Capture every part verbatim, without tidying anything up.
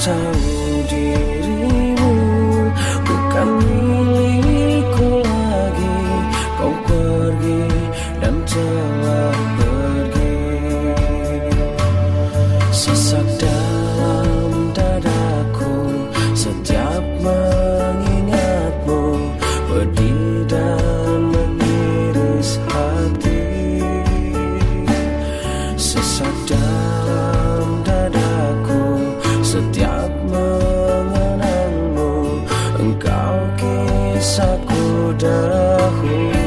tahu dirimu bukan milikku lagi. Kau pergi dan telah pergi. Sesak dalam dadaku setiap mengingatmu, pedih dan mengiris hati. Sesak dalam dadaku setiap mengenangmu, engkau kisahku dahulu.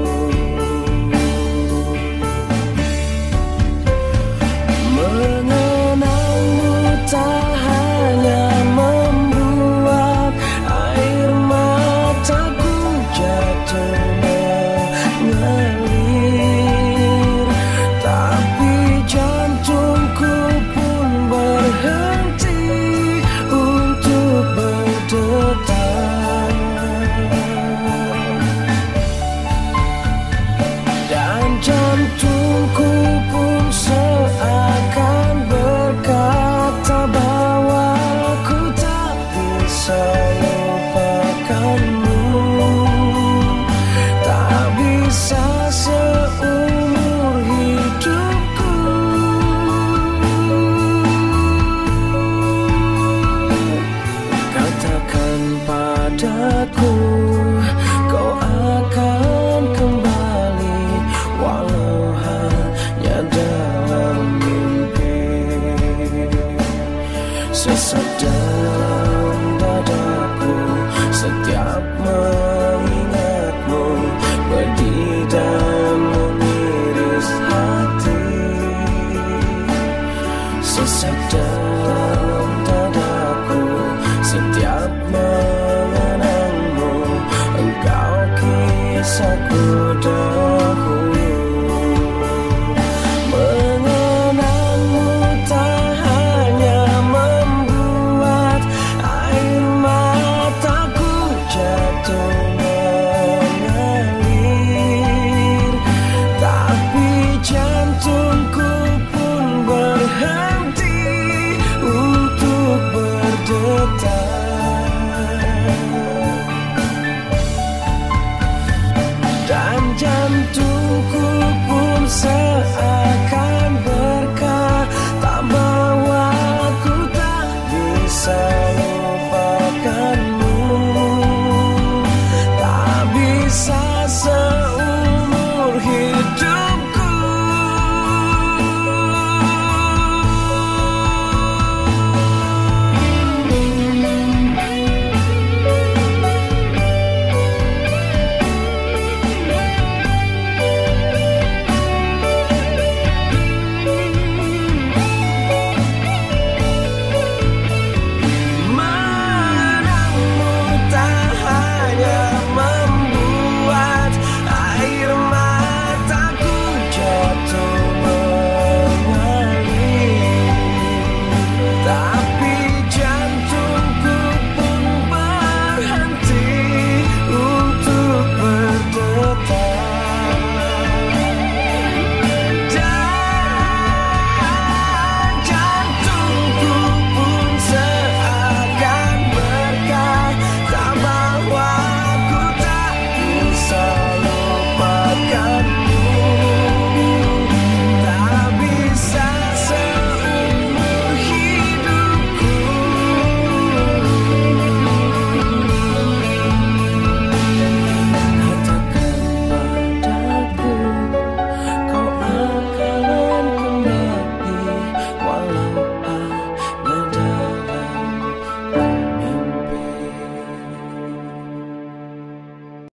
Mengenangmu tak hanya membuat air mataku jatuh mengalir, tapi jantungku pun berhenti untuk berdetak. Dan jantungku pun seakan berkata bahwa ku tak bisa lupakanmu, tak bisa seumur hidupku. Katakan padaku kau akan kembali, walau hanya dalam mimpi. Sesak dalam dadaku setiap mengingatmu, pedih dan mengiris hati. Sesak dalam